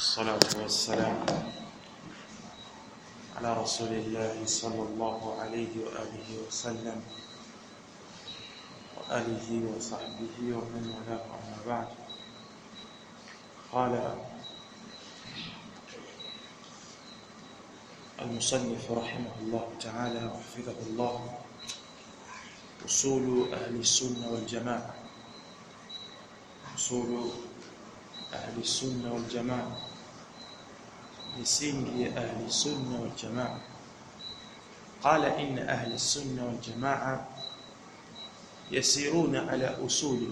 الصلاة والسلام على رسول الله صلى الله عليه وآله وسلم وآله وصحبه ومن والاه أما بعد. قال المصنف رحمه الله تعالى وحفظه الله: أصول أهل السنة والجماعة. أصول أهل السنة والجماعة، misingi ahli sunna wal jamaa. Qala inna ahli sunna wal jamaa yasiruna ala usuli,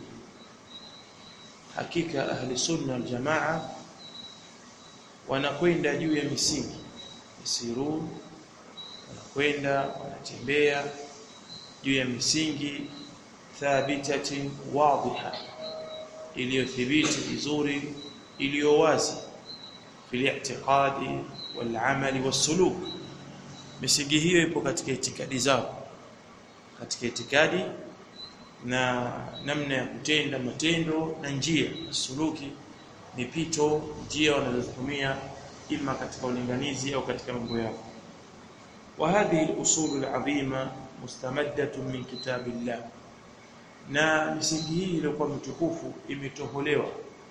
hakika ahli sunna wal jamaa wanakwenda juu ya misingi. Yasirun, wanakwenda, wanatembea juu ya misingi thabitatin wadhiha, iliyothibiti vizuri, iliyo wazi, fil i'tiqadi wal amali was suluk. Misingi hiyo ipo katika itikadi zao, katika itikadi na namna ya kutenda matendo na njia suluki, mipito, njia wanazotumia ima katika ulinganizi au katika mambo yao. Wa hadhihi al-usul al-azima mustamaddatun min kitabillah, na misingi hii iliyokuwa mtukufu imetoholewa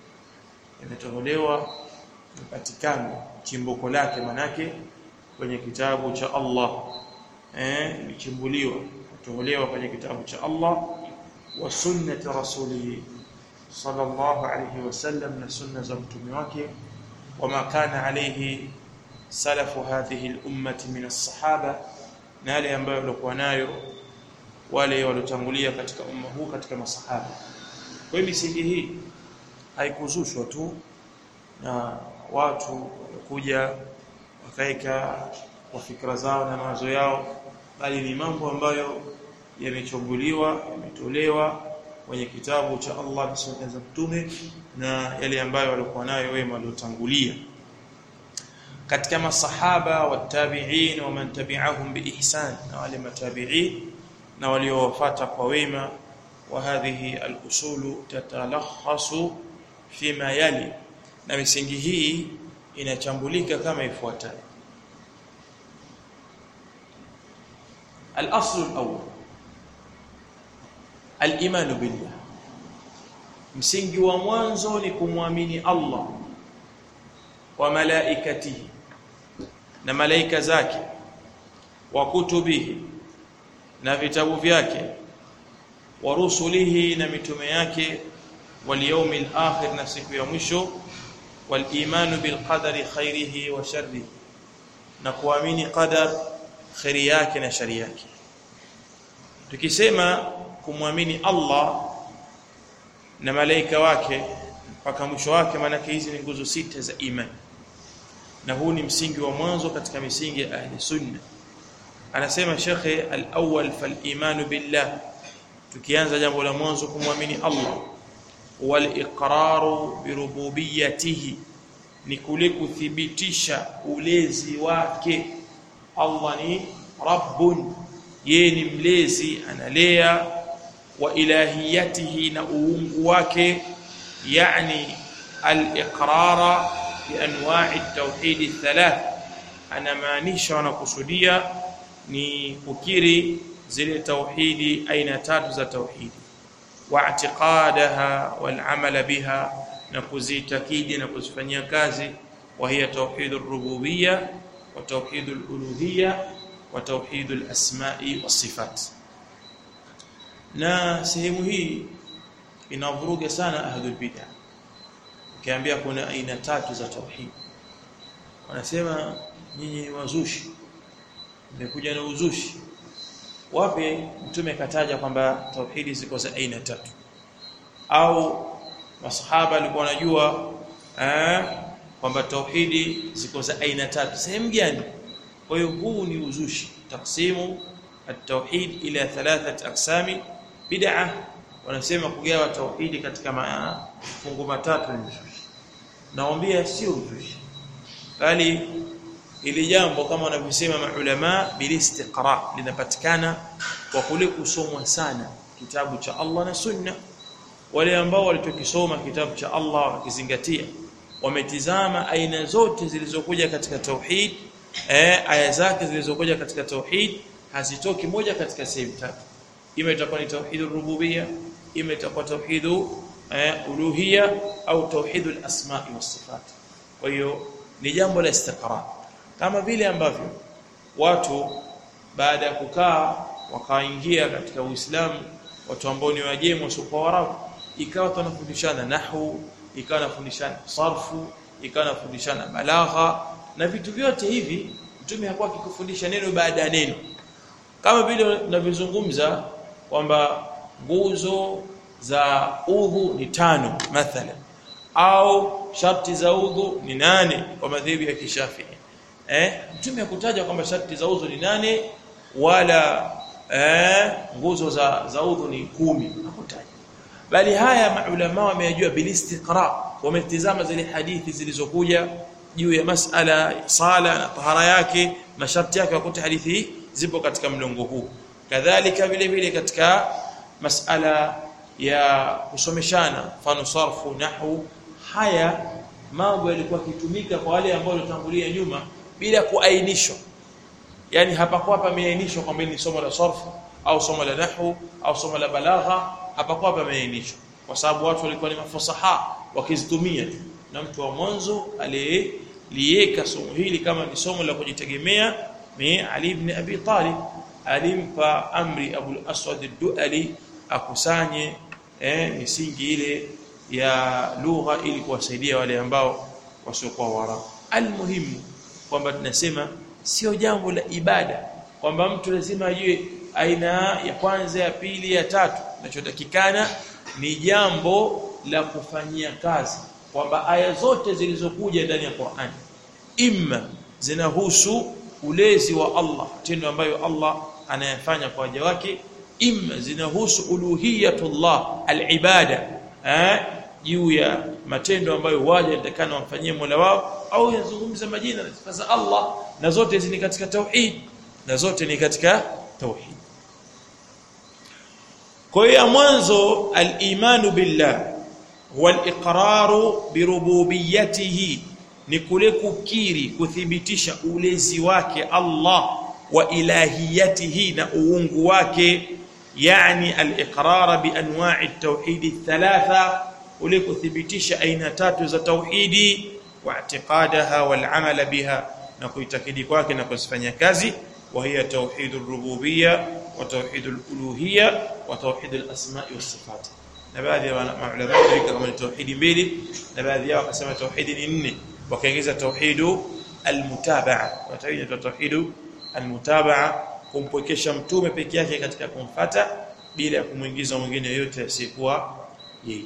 imepatikana chimbuko lake manake kwenye kitabu cha Allah. Imechimbuliwa kutoholewa kwenye kitabu cha Allah wa sunnati rasulih sallallahu alayhi wasallam, na sunna za mtume wake, wama kana alayhi salafu hadhihi al-ummati min as-sahaba, na yale ambayo walikuwa nayo wale waliotangulia katika umma huu katika masahaba. Kwa hiyo misingi hii haikuzushwa tu na watu kuja wakaika kwa fikra zao na mawazo yao, bali ni mambo ambayo yamechunguliwa, yametolewa kwenye kitabu cha Allah na sunna za mtume, na yale ambayo walikuwa nayo wema waliotangulia katika masahaba wa tabi'in wa man tabi'ahum bi ihsan, na wale matabi'in na waliowafuata kwa wema. Wa hadhihi al-usulu tatalakhasu fima yali, na misingi hii inachambulika kama ifuatayo. Al-aslu al-awwal al-iman billah, msingi wa mwanzo ni kumwamini Allah wa malaikatihi, na malaika zake, wa kutubihi, na vitabu vyake, wa rusulihi, na mitume yake, wal yawmil akhir, na siku ya mwisho, wal imanu bil qadari khairihi wa sharrihi, na kuamini qadar, khairi yake na shari yake. Tukisema kumwamini Allah na malaika wake mpaka mwisho wake, maana hizi ni nguzo sita za imani, na huu ni msingi wa mwanzo katika misingi ya ahli sunna. Anasema shekhe, al-awwal fal imanu billah, tukianza jambo la mwanzo kumwamini Allah, wal iqraru bi rububiyyatihi, ni kule kuthibitisha ulezi wake. Allah ni rabbun, yeye ni mlezi, analea. Wa ilahiyatihi, na uungu wake, yani al-iqrara bi anwa'i at-tauhid ath-thalath, anamaanisha wanakusudia ni kukiri zile tauhidi aina tatu za tauhidi, wa i'tiqadaha wal amala biha, na kuzitakidi na kuzifanyia kazi. Wa hiya tauhidur rububiyya wa tauhidul uluhiyya wa tauhidul asma'i was sifat. Na sehemu hii inavuruga sana ahlul bid'ah. Ukiambia kuna aina tatu za tauhid, wanasema nyinyi wazushi, mmekuja na uzushi. Wapi mtume kataja kwamba tauhidi ziko za aina tatu? Au masahaba walikuwa wanajua kwamba tauhidi ziko za aina tatu, sehemu gani? Kwa hiyo huu ni uzushi. Taqsimu at-tauhid ila thalathat aqsami bid'ah, wanasema kugawa tauhidi katika mafungu matatu ni uzushi. Naomba sio uzushi, bali ili jambo kama wanavyosema maulama bilistiqra, linapatikana kwa kule kusomwa sana kitabu cha Allah na sunna. Wale ambao walitokisoma kitabu cha Allah wakizingatia wametizama aina zote zilizokuja katika tauhid, aya zake zilizokuja katika tauhid hazitoki moja katika sehemu tatu. Ima itakuwa ni tauhidur rububiyya, ima itakuwa tauhidu uluhiyya au tauhidul asma'i was sifat. Kwa hiyo ni jambo la istiqra, kama vile ambavyo watu baada ya kukaa wakaingia katika Uislamu, watu ambao ni wajemi wasiokuwa Waarabu, ikawa tunafundishana nahwu, ikawa tunafundishana sarfu, ikawa tunafundishana balagha na vitu vyote hivi. Mtume hakuwa akikufundisha neno baada ya neno, kama vile tunavyozungumza kwamba nguzo za udhu ni 5 mathalan, au sharti za udhu ni 8 kwa madhehebu ya Kishafii. Mtume hakutaja kwamba sharti za udhu ni 8 wala nguzo za udhu ni 10, hakutaja. Bali haya maulama wameyajua bilistiqra, wametizama zile hadithi zilizokuja juu ya masala ya sala na tahara yake, masharti yake, wakuta hadithi zipo katika mlongo huu. Kadhalika vile vile katika masala ya kusomeshana, mfano sarfu, nahwu, haya mambo yalikuwa kitumika kwa wale ambao walitangulia nyuma bila kuainishwa. Yani hapakuwa pameainishwa kwamba ni somo la sarfu au somo la nahwu au somo la balagha, hapakuwa pameainishwa, kwa sababu watu walikuwa ni mafasaha wakizitumia tu. Na mtu wa mwanzo aliyeliweka somo hili kama ni somo la kujitegemea ni Ali ibn Abi Talib. Alimpa amri Abu al-Aswad ad-Du'ali akusanye misingi ile ya lugha ili kuwasaidia wale ambao wasiokuwa Waarabu. Almuhimu kwamba tunasema sio jambo la ibada kwamba mtu lazima ajue aina ya kwanza, ya pili, ya tatu. Kinachotakikana ni jambo la kufanyia kazi, kwamba aya zote zilizokuja ndani ya Qur'an imma zinahusu ulezi wa Allah, tendo ambayo Allah anayafanya kwa waja wake, imma zinahusu uluhiyatullah, alibada, juu ya matendo ambayo waja watakana wamfanyie Mola wao, au yazungumza majina na sifa za Allah, na zote hizi ni katika tauhid, na zote ni katika tauhid. Kwa hiyo mwanzo al-imanu billah wal iqraru bi rububiyyatihi, ni kule kukiri, kuthibitisha ulezi wake Allah, wa ilahiyatihi, na uungu wake. Yani al-iqrar bi anwa'i at-tauhid ath-thalatha, ule kuthibitisha aina 3 za tauhidi, wa i'tiqadaha wal 'amal biha, na kuitakidi kwake na kuzifanyia kazi. Wa hiya tauhidur rububiyya wa tauhidul uluhiyya wa tauhidul asma'i was sifat. Na baadhi ya maulama waweka kama tauhidi 2, na baadhi yao wakasema tauhidi ni 4, wakaongeza tauhidu almutabaa. Wataita tauhidu almutabaa, kumpokesha mtume peke yake katika kumfuata bila ya kumuingiza mwingine yote asiyekuwa yeye.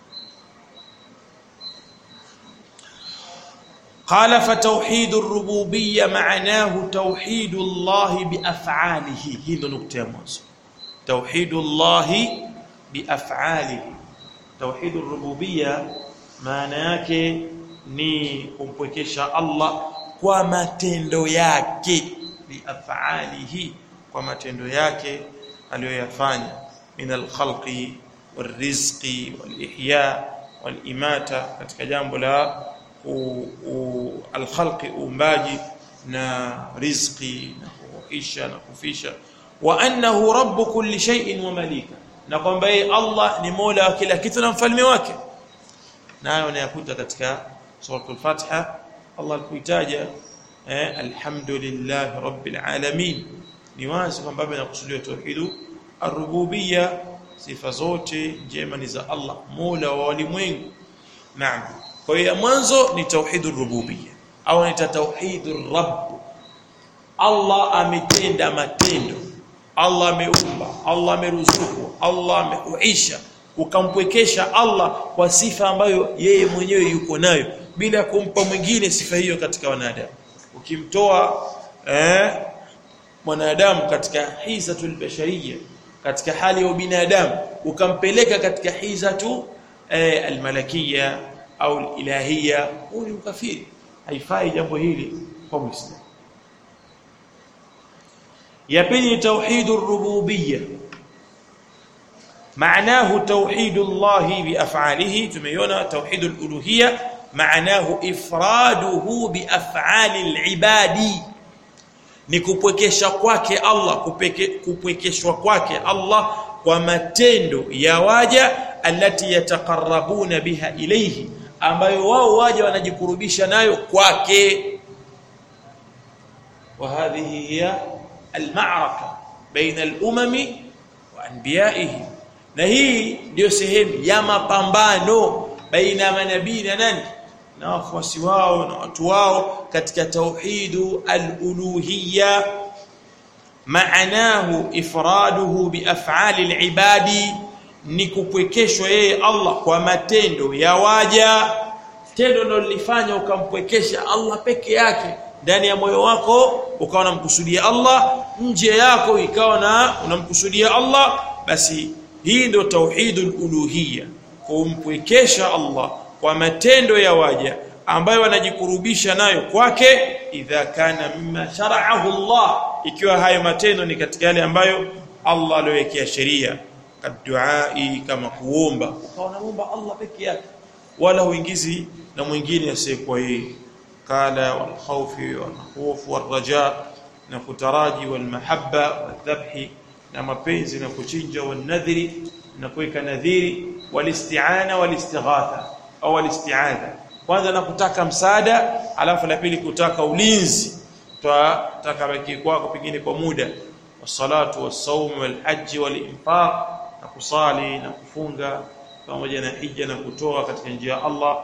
قال فتوحيد الربوبيه معناه توحيد الله بافعاله. هي ndo nukta ya mwanzo, توحيد الله بافعاله. توحيد الربوبيه maana yake ni kumpwekesha Allah kwa matendo yake, biaf'alihi, kwa matendo yake aliyoyafanya, min alkhalqi warizqi walihya walimata, katika jambo la alkhalqi, uumbaji, na rizqi, na kuisha na kufisha. Wa annahu rabb kulli shay'in wa malika, na kwamba yeye Allah ni mola wa kila kitu na mfalme wake. Nayo unayakuta katika suratul Fatiha Allah alikuitaja alhamdulillah rabbil alamin, ni wazi kwamba anakusudia tauhidu ar-rububiyya, sifa zote njema ni za Allah, mola wa walimwengu. Naam. Kwa hiyo mwanzo ni tauhidur rububiyya au ni tauhidur rabb. Allah ametenda matendo, Allah ameumba, Allah ameruzuku, Allah ameuisha, ukampwekesha Allah kwa sifa ambayo yeye mwenyewe yuko nayo bila kumpa mwingine sifa hiyo katika wanadamu. Ukimtoa mwanadamu katika hizatul bashariyya, katika hali ya binadamu, ukampeleka katika hizatu almalakiyya au ilahiyya, huo ni ukafiri. Haifai jambo hili kwa Muislamu. Ya pili, tauhidur rububiyya معناه توحيد الله بافعاله. تميونا توحيد الالوهيه maanahu ifraduhu bi af'ali al-ibadi, ni kupwekesha kwake Allah, kupwekeshwa kwake Allah kwa matendo ya waja allati yataqarrabuna biha ilayhi, ambayo wao waja wanajikurubisha nayo kwake. Wa hadhihi hiya al-ma'raka baina al-umami wa anbiya'ihim, na hii ndio sehemu ya mapambano baina manabii na nani, na wafuasi wao na watu wao katika tauhidu al-uluhiyya. Maanahu ifraduhu bi af'ali al-ibadi, ni kupwekeshwa yeye Allah kwa matendo ya waja. Tendo ndio lilifanya ukampwekesha Allah peke yake ndani ya moyo wako, ukawa unamkusudia Allah, nje yako ikawa na unamkusudia Allah, basi hii ndio tauhidul uluhiyya, kumpwekesha Allah kwa matendo ya waja ambayo wanajikurubisha nayo kwake. Idha kana mimma shara'ahu Allah, ikiwa hayo matendo ni katika yale ambayo Allah aliyowekea sheria. Kaduai, kama kuomba, ukawa unaomba Allah peke yake wala huingizi na mwingine asiyekuwa yeye. Kala wal khawfi wal khawf wal raja, na kutaraji wal mahabba wal dhabhi, na mapenzi na kuchinja, wal nadhri, na kuweka nadhiri, wal isti'ana wal istighatha au wal isti'adha. Kwanza na kutaka msaada, alafu la pili kutaka ulinzi, tutaka baki kwako pengine kwa muda. Wassalatu wassawm wal hajj wal infaq, na kusali na kufunga pamoja na hija na kutoa katika njia ya Allah.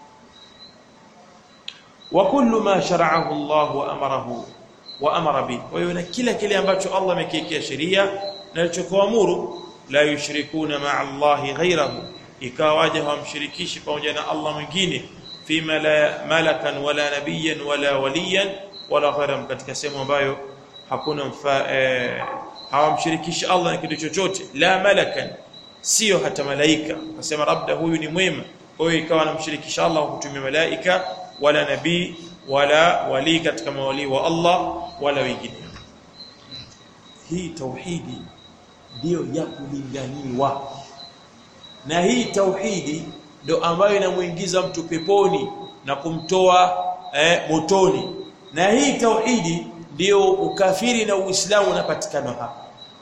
Wa kullu ma shara'ahu Allah wa amarahu wa amara bi, kwa hiyo na kila kile ambacho Allah amekiwekea sheria na alichokuamuru. La yushrikuna ma'a Allah ghayrahu, ikawa waja hawamshirikishi pamoja na Allah mwingine. Fima la malakan wala nabiyan wala waliyan wala ghayram, katika sehemu ambayo hakuna hawamshirikishi Allah na kitu chochote. La malakan, sio hata malaika, akasema labda huyu ni mwema, kwa hiyo ikawa anamshirikisha Allah kwa kutumia malaika, wala nabii wala wali katika mawali wa Allah wala wengine. Hii tauhidi ndio ya kulinganiwa, na hii tauhidi ndio ambayo inamuingiza mtu peponi na kumtoa motoni, na hii tauhidi ndio ukafiri na Uislamu unapatikana hapa.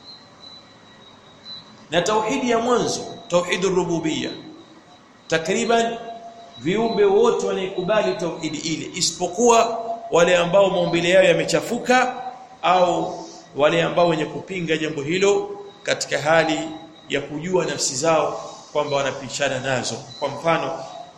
Na tauhidi ya mwanzo, tauhidur rububiyya, takriban viumbe wote wanaikubali tauhidi ile, isipokuwa wale ambao maumbile yao yamechafuka au wale ambao wenye kupinga jambo hilo katika hali ya kujua nafsi zao kwamba wanapishana nazo. Kwa mfano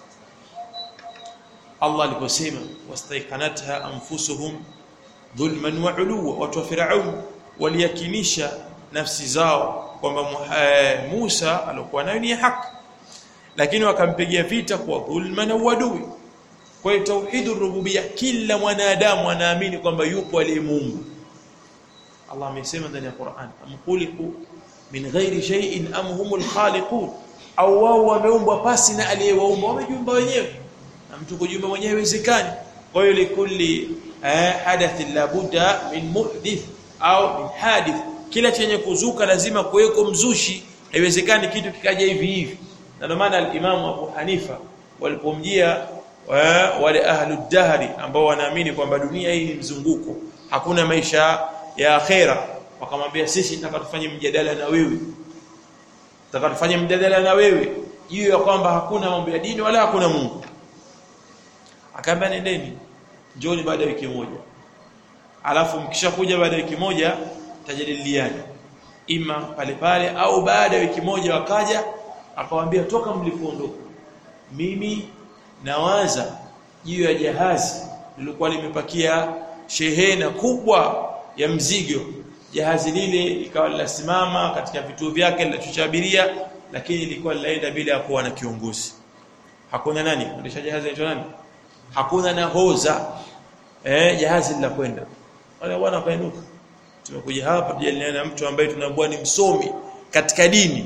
Allah aliposema wastaiqanatha anfusuhum dhulman wa uluwa, watu wa Firaun waliyakinisha nafsi zao kwamba Musa alikuwa nayo ni haki, lakini wakampigia vita kwa dhulma na uadui. Kwa hiyo tauhidur rububiyya, kila mwanadamu anaamini kwamba yupo aliye Mungu. Allah amesema ndani ya Qur'an, am khuliqu min ghairi shay'in am humul khaliqun, au wao wameumbwa pasi na aliyewaumba, wamejiumba wenyewe, na mtu kujiumba mwenyewe haiwezekani. Kwa hiyo likulli hadathin la budda min muhdith au min hadith, kila chenye kuzuka lazima kuweko mzushi, haiwezekani kitu kikaja hivi hivi. Na ndio maana al-Imam Abu Hanifa walipomjia wale ahlud dahri ambao wanaamini kwamba dunia hii ni mzunguko, hakuna maisha ya akhera, wakamwambia sisi tunataka tufanye mjadala na wewe, tunataka tufanye mjadala na wewe juu ya kwamba hakuna mambo ya dini wala hakuna Mungu. Akaambia nendeni, njoni baada ya wiki moja, alafu mkishakuja baada ya wiki moja tajadiliana, ima pale pale au baada ya wiki moja wakaja. Akawaambia toka mlipoondoka, mimi nawaza juu ya jahazi lilikuwa limepakia shehena kubwa ya mzigo. Jahazi lile likawa linasimama katika vituo vyake linachukua abiria, lakini lilikuwa linaenda bila kuwa na kiongozi. Hakuna nani ndesha jahazi hicho, nani? Hakuna nahodha. Jahazi linakwenda. Wale bwana wakainuka, tumekuja hapa tujadiliane na mtu ambaye tunaambiwa ni msomi katika dini.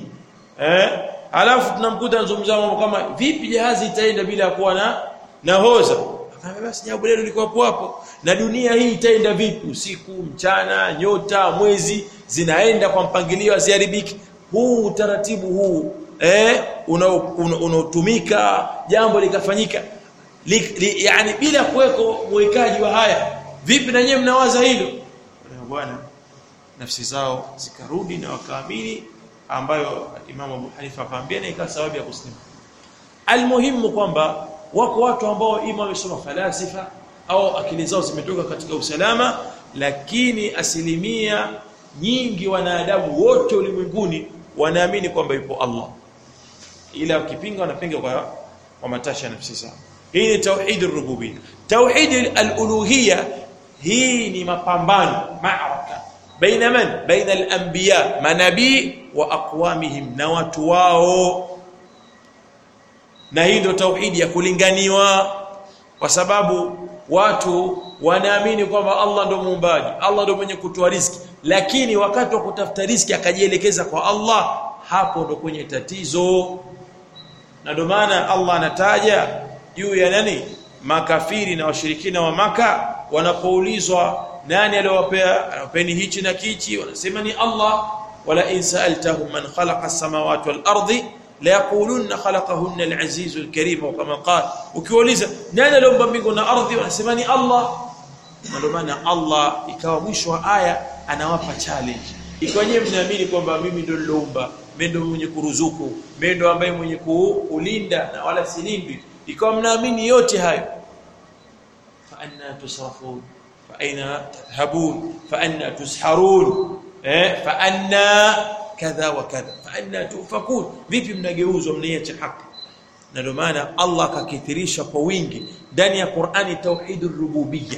Alafu tunamkuta anazungumza mambo kama vipi jahazi itaenda bila kuwa na nahodha. Akaambia basi jambo leo liko hapo hapo, na dunia hii itaenda vipi? Usiku, mchana, nyota, mwezi zinaenda kwa mpangilio asiharibiki. Huu utaratibu huu unaotumika jambo likafanyika, yani bila kuweko mwekaji wa haya. Vipi na nyewe mnawaza hilo? Bwana nafsi zao zikarudi na wakaamini, ambayo Imam Abu Hanifa akamwambia na ikawa sababu ya kuslimu. Almuhimu kwamba wako watu ambao ima wamesoma falasifa au akili zao zimetoka katika usalama, lakini asilimia nyingi wanadamu wote ulimwenguni wanaamini kwamba yupo Allah, ila ukipinga wanapinga kwa matasha nafsi zao. Hii ni tauhid ar-rububiyyah. Tauhid al-uluhiyyah, hii ni mapambano, ma'araka baina man, baina al-anbiya, manabii wa aqwamihim, na watu wao. Na hii ndio tauhidi ya kulinganiwa, kwa sababu watu wanaamini kwamba Allah ndio muumbaji, Allah ndio mwenye kutoa riziki, lakini wakati wa kutafuta riziki akajielekeza kwa Allah, hapo ndo kwenye tatizo. Na ndio maana Allah anataja juu ya nani? Makafiri na washirikina wa Maka, wanapoulizwa nani aliyowapea, anawapeni hichi na kichi, wanasema ni Allah. Wala in sa'altahum man khalaqa as-samawati wal ardi la yaquluna khalaqahunna al-aziz al-karim, kama qala. Ukiuliza nani aliumba mbingu na ardhi, wanasema ni Allah. Ndio maana Allah ikawa mwisho wa aya anawapa challenge. Ikiwa nyewe mnaamini kwamba mimi ndio niloumba, mimi ndio mwenye kuruzuku, mimi ndio ambaye mwenye kulinda na wala silindi, ikiwa mnaamini yote hayo, fa anna tusrafun, fa aina tadhhabun, fa anna tusharun, fa anna kadha wa kadha, fa anna tufakun, vipi mnageuzwa mniache haki? Na ndio maana Allah akakithirisha kwa wingi ndani ya Qur'ani tauhidur rububiyyah.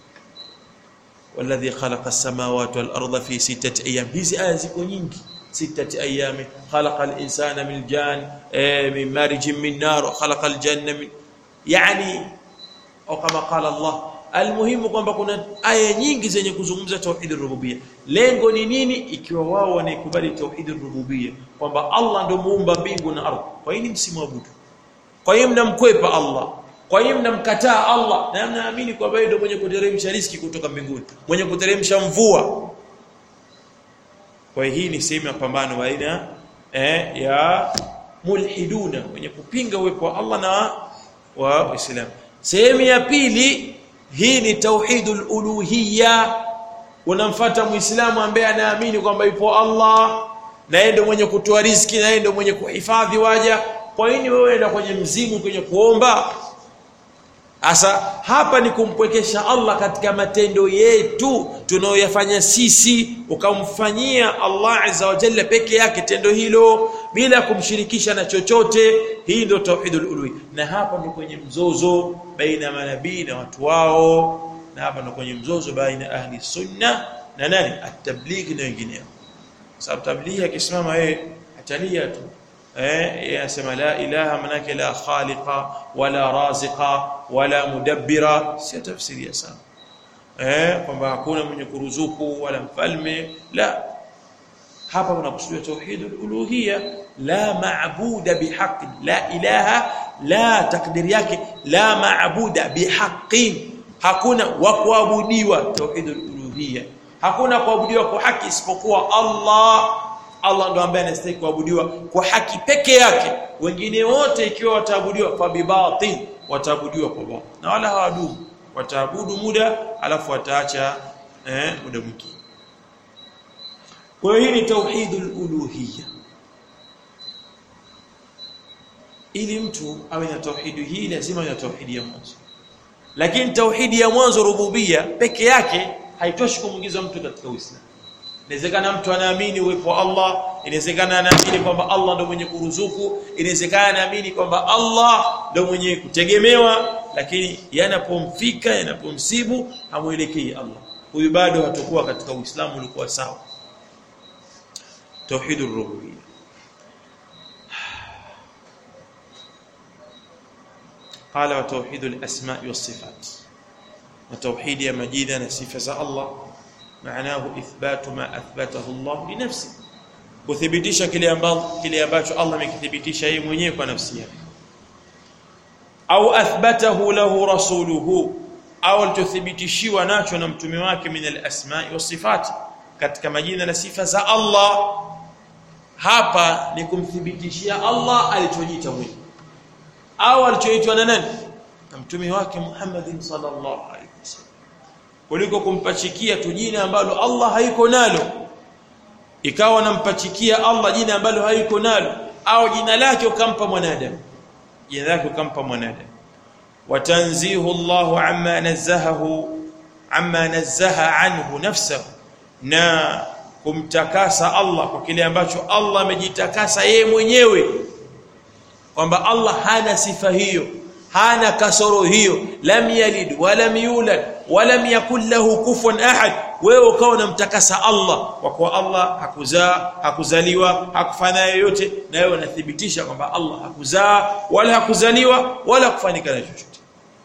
والذي خلق السماوات والارض في 6 ايام. hizi aya ziko nyingi. 6 ايام خلق الانسان من الجان من مارج من نار وخلق الجنه من يعني au kama qala Allah. Almuhimu kwamba kuna aya nyingi zenye kuzungumza tauhidur rububiyyah. Lengo ni nini? Ikiwa wao wanaikubali tauhidur rububiyyah kwamba Allah ndio muumba mbingu na ardhi, kwa nini msimwabudu? Kwa nini mnamkwepa Allah? Kwa hiyo mnamkataa Allah na mnaamini kwamba yeye ndio mwenye kuteremsha riziki kutoka mbinguni, mwenye kuteremsha mvua. Kwa hiyo hii ni sehemu ya pambano baina ya mulhiduna, wenye kupinga uwepo wa Allah na Waislamu. Sehemu ya pili, hii ni tauhidul uluhiyya. Unamfuata Muislamu ambaye anaamini kwamba yupo Allah na yeye ndio mwenye kutoa riziki na yeye ndio mwenye kuhifadhi waja. Kwa nini wewe unaenda kwenye mzimu kwenye kuomba? Asa hapa ni kumpwekesha Allah katika matendo yetu tunayoyafanya sisi, ukamfanyia Allah azza wa jalla peke yake tendo hilo bila kumshirikisha na chochote. Hii ndio tauhidul uluhiyya. Na hapa ni kwenye mzozo baina manabii na watu wao, na hapa ni kwenye mzozo baina ahli sunna na nani? At-tabligh na wengineo. Sababu tabligh akisimama yeye atalia tu, yasema la ilaha, manake la khaliqa wala raziqa wala mudabbira, si tafsiri ya sana kwamba hakuna mwenye kuruzuku wala mfalme. La, hapa tunakusudia tauhidul uluhiyya, la maabuda bihaqqin, la ilaha, la takdiri yake la maabuda bihaqqin, hakuna wa kuabudiwa. Tauhidul uluhiyya, hakuna kuabudiwa kwa haki isipokuwa Allah. Allah ndo ambaye anastahili kuabudiwa kwa haki peke yake. Wengine wote ikiwa wataabudiwa kwa bibatil, wataabudiwa kwa batil na wala hawadumu. Wataabudu muda alafu wataacha muda mwingine. Kwa hiyo hii ni tauhidul uluhiyya. Ili mtu awe na tauhidi hii lazima awe tauhidi ya mwanzo. Lakini tauhidi ya mwanzo rububiyya peke yake haitoshi kumuingiza mtu katika Uislamu. Inawezekana mtu anaamini uwepo wa Allah, inawezekana anaamini kwamba Allah ndio mwenye kuruzuku, inawezekana anaamini kwamba Allah ndio mwenye kutegemewa, lakini yanapomfika, yanapomsibu hamuelekei Allah, huyu bado hatakuwa katika Uislamu ulikuwa sawa. Tauhidur rububiyya. Qala wa tauhidul asma'i was sifat. Na tauhidi ya majina na sifa za Allah معناه إثبات ما أثبته الله لنفسه، kuthibitisha kile ambacho Allah amekithibitisha yeye mwenyewe kwa nafsi yake, au athbatahu lahu rasuluhu, au alithibitishiwa nacho na mtume wake, min al-asma'i was-sifat, katika majina na sifa za Allah. Hapa ni kumthibitishia Allah alichojiita mwenyewe au alichoitwa na nani? na mtume wake Muhammad sallallahu alaihi wasallam kuliko kumpachikia tu jina ambalo Allah haiko nalo, ikawa nampachikia Allah jina ambalo haiko nalo, au jina lake ukampa mwanadamu, jina lake ukampa mwanadamu. Watanzihu Allahu amma nazzaha anhu nafsuhu, na kumtakasa Allah kwa kile ambacho Allah amejitakasa yeye mwenyewe, kwamba Allah hana sifa hiyo, hana kasoro hiyo. Lam yalid wa lam yulad wa lam yakul lahu kufuwan ahad. Wewe ukawa unamtakasa Allah kwa kuwa Allah hakuzaa, hakuzaliwa, hakufanya yoyote, na wewe unathibitisha kwamba Allah hakuzaa wala hakuzaliwa wala kufanyika na chochote.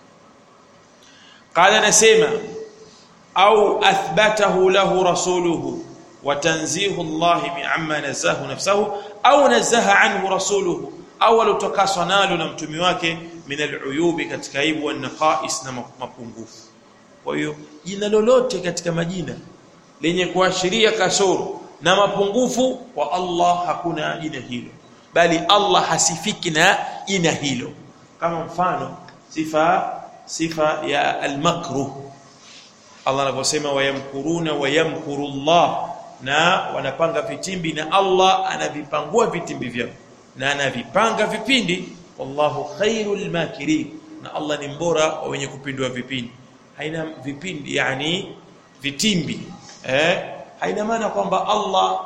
Qala nasema au athbatahu lahu rasuluhu wa tanzihu Allah amma nazahu nafsuhu au nazaha anhu rasuluhu, au alotokaswa nalo na mtume wake min al-uyubi, katika aibu wa naqais, na mapungufu. Kwa hiyo jina lolote katika majina lenye kuashiria kasoro na mapungufu kwa Allah hakuna jina hilo, bali Allah hasifiki na jina hilo. Kama mfano sifa ya al-makruh, Allah anaposema wayamkuruna wayamkuru Allah, na wanapanga vitimbi na Allah anavipangua vitimbi vyao na anavipanga vipindi. Wallahu khairul makirin, na Allah ni mbora wa wenye kupindua vipindi. Haina vipindi yani vitimbi, haina maana kwamba Allah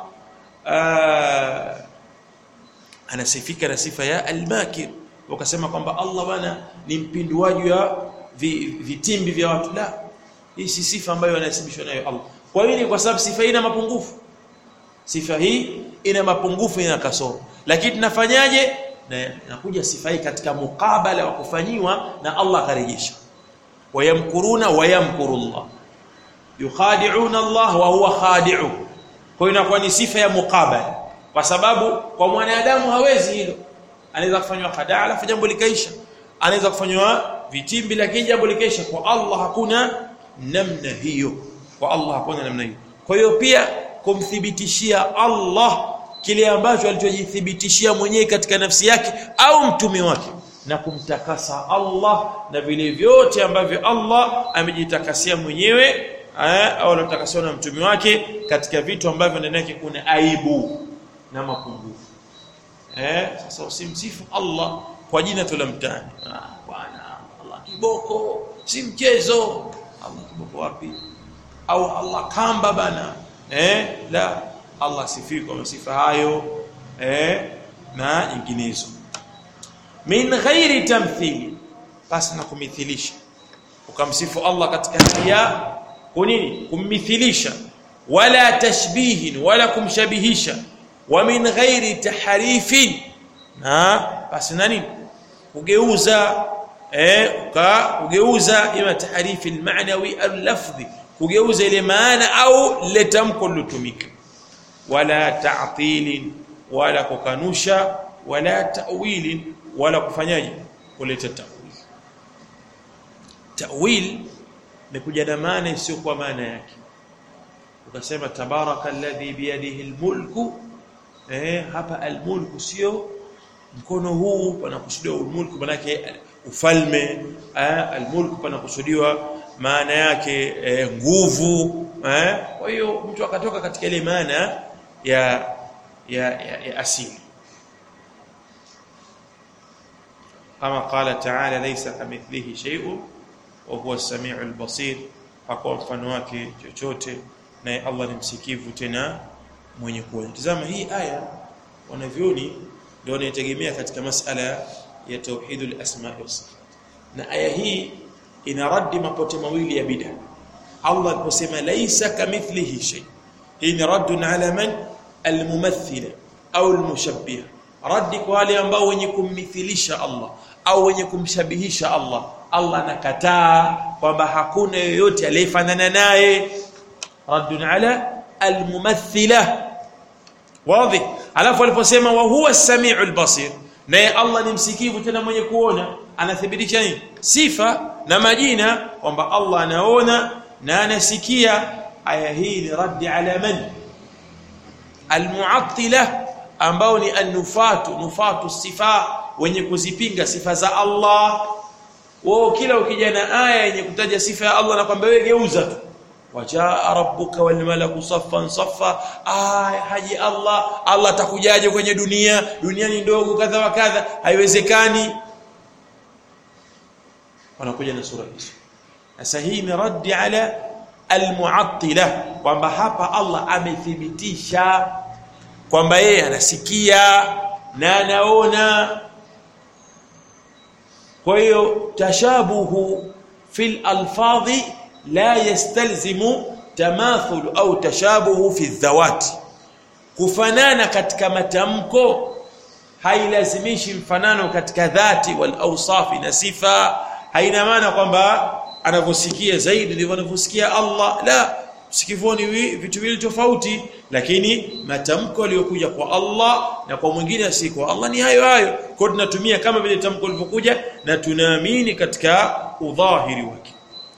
anasifika na sifa ya al-makir wakasema kwamba Allah bana ni mpinduaji wa vitimbi vya watu. La, hii si sifa ambayo anasibishwa nayo Allah. Kwa nini? Kwa sababu sifa hii ina mapungufu, sifa hii ina mapungufu, ina kasoro. Lakini tunafanyaje? Na inakuja sifa hii katika mukabala wa kufanyiwa na Allah karejesha. Wayamkuruna wayamkuru Allah, yukhadi'una Allah wa huwa khadi'u. Kwa hiyo inakuwa ni sifa ya mukabala, kwa sababu kwa mwanadamu hawezi hilo. Anaweza kufanywa khadaa alafu jambo likaisha, anaweza kufanywa vitimbi lakini jambo likaisha. Kwa Allah hakuna namna hiyo, kwa Allah hakuna namna hiyo. Kwa hiyo pia kumthibitishia Allah kile ambacho alichojithibitishia mwenyewe katika nafsi yake au mtume wake, na kumtakasa Allah na vile vyote ambavyo Allah amejitakasia mwenyewe au anatakasiwa na mtume wake katika vitu ambavyo ndani yake kuna aibu na mapungufu. Sasa usimsifu Allah kwa jina tu la mtani. Bwana Allah kiboko, si mchezo. Allah kiboko wapi? Au Allah kamba bana. La, Allah sifi kwa sifa hayo na nyinginezo. Min ghairi tamthili, basi na kumithilisha. Ukamsifu Allah katika hali ya kunini? Kummithilisha. Wala tashbihin, wala kumshabihisha. Wa min ghairi tahrifin, na basi nani? Kugeuza kugeuza ima tahrifi al-ma'nawi al-lafzi, kugeuza ile maana au ile tamko lilotumika. Wala ta'tilin, wala kukanusha. Wala ta'wilin, wala kufanyaje? Kuleta ta'wil. Ta'wil ni kuja na maana isiyo kwa maana yake. Ukasema tabaraka alladhi biyadihi al-mulku, hapa al-mulku sio mkono huu, panakusudiwa al-mulku maana yake ufalme. Al-mulku panakusudiwa maana yake nguvu. Kwa hiyo mtu akatoka katika ile maana ya asili. Kama qala ta'ala laysa kamithlihi shay'un wa huwa as-sami'ul basir, hakuwa mfano wake chochote, naye Allah ni msikivu tena mwenye kuona. Tazama hii aya, wanavyoni ndio wanaitegemea katika masala ya tauhidul asma wa sifat, na aya hii ina raddi mapote mawili ya bid'a. Allah aliposema laysa kamithlihi shay, hii ni raddun ala man? Almumathila au almushabbiha, raddi kwa wale ambao wenye kummithilisha Allah au wenye kumshabihisha Allah. Allah anakataa kwamba hakuna yoyote aliyefanana naye. Raddun ala almumathila, wazi. Alafu aliposema wa huwa as-sami'ul basir, naye Allah ni msikivu tena mwenye kuona, anathibitisha nini? Sifa na majina kwamba Allah anaona na anasikia. Aya hii ni raddi ala man? Almu'attila, ambao ni nufatu sifa, wenye kuzipinga sifa za Allah. wao kila ukija na aya yenye kutaja sifa ya Allah na kwamba wewe geuza tu, wajaa rabbuka wal malaku saffan saffa, haji Allah atakujaje kwenye dunia ni ndogo kadha wa kadha, haiwezekani. Wanakuja na sura hizo. Sasa hii ni raddi ala almu'attila, kwamba hapa Allah amethibitisha kwamba yeye anasikia na anaona. Kwa hiyo tashabuhu fil alfadhi la yastalzimu tamathul au tashabuhu fi dhawati, kufanana katika matamko hailazimishi mfanano katika dhati wal awsafi na sifa. Haina maana kwamba anavyosikia zaidi ndivyo anavyosikia Allah, la, sikivoni vitu vile tofauti, lakini matamko yaliyokuja kwa Allah na kwa mwingine si kwa Allah ni hayo hayo. Kwa tunatumia kama vile tamko lilivyokuja na tunaamini katika udhahiri wake.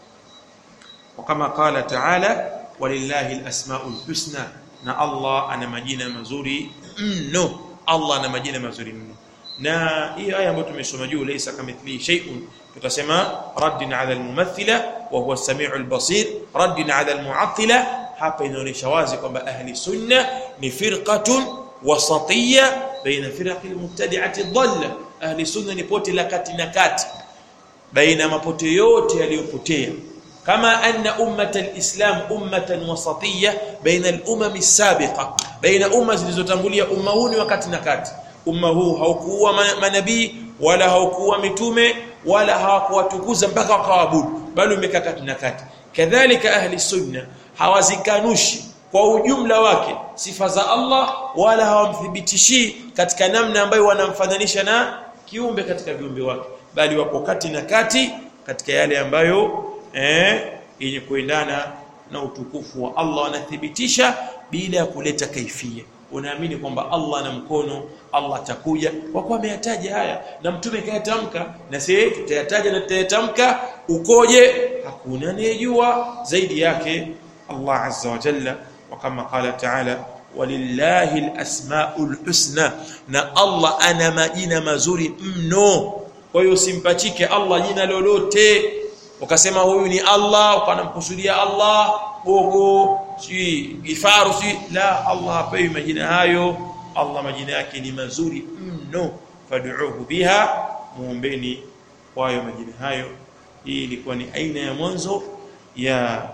Kama qala ta'ala walillahi alasmaul husna, na Allah ana majina mazuri mno. Allah ana majina mazuri mno. Na hii aya ambayo tumesoma juu, laysa kamithlihi shay'un, tutasema raddin ala almumathila wa huwa as-sami'ul basir, raddin ala almu'attila. Hapa inaonyesha wazi kwamba ahli sunna ni firqatun wasatiyya baina firaqi almubtadi'ati dhalla. Ahli sunna ni pote la kati na kati baina mapote yote yaliyopotea. Kama anna ummat alislam ummatan wasatiyya baina alumam as-sabiqa, baina umma zilizotangulia. Umma huu ni wakati na kati. Umma huu haukuwa manabii wala haukuwa mitume wala hawakuwatukuza mpaka wakaabudu, bali umekaa kati na kati. Kadhalika ahli sunna hawazikanushi kwa ujumla wake sifa za Allah, wala hawamthibitishi katika namna ambayo wanamfananisha na kiumbe katika viumbe wake, bali wapo kati na kati katika yale ambayo yenye kuendana na utukufu wa Allah. Wanathibitisha bila ya kuleta kaifia. Unaamini kwamba Allah ana mkono, Allah atakuja, kwa kuwa ameyataja haya na mtume kayatamka, na sisi tutayataja na tutayatamka. Ukoje? Hakuna anayejua zaidi yake Allah azza wa jalla. Wa kama qala ta'ala walillahi alasmaul husna, na Allah ana majina mazuri mno. Kwa hiyo usimpachike Allah jina lolote ukasema huyu ni Allah, ukanamkusudia Allah gogo si gifaru si la. Allah hapewi majina hayo. Allah majina yake ni mazuri mno, fad'uuhu biha, muombeni kwa hayo majina hayo. Hii ilikuwa ni aina ya mwanzo ya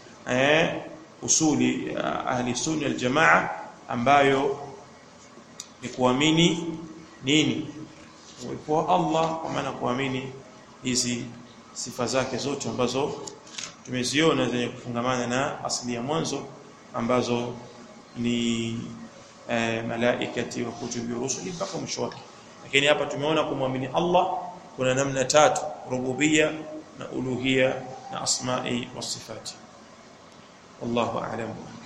usuli ya ahli sunna wal jamaa, ambayo ni kuamini nini? Kwa Allah, kwa maana kuamini hizi sifa zake zote ambazo tumeziona zenye kufungamana na asili ya mwanzo, ambazo ni malaikati wa kutubi rusuli mpaka mwisho wake. Lakini hapa tumeona kumwamini Allah kuna namna tatu: rububia na uluhia na asma'i wa sifati. Wallahu a'lam.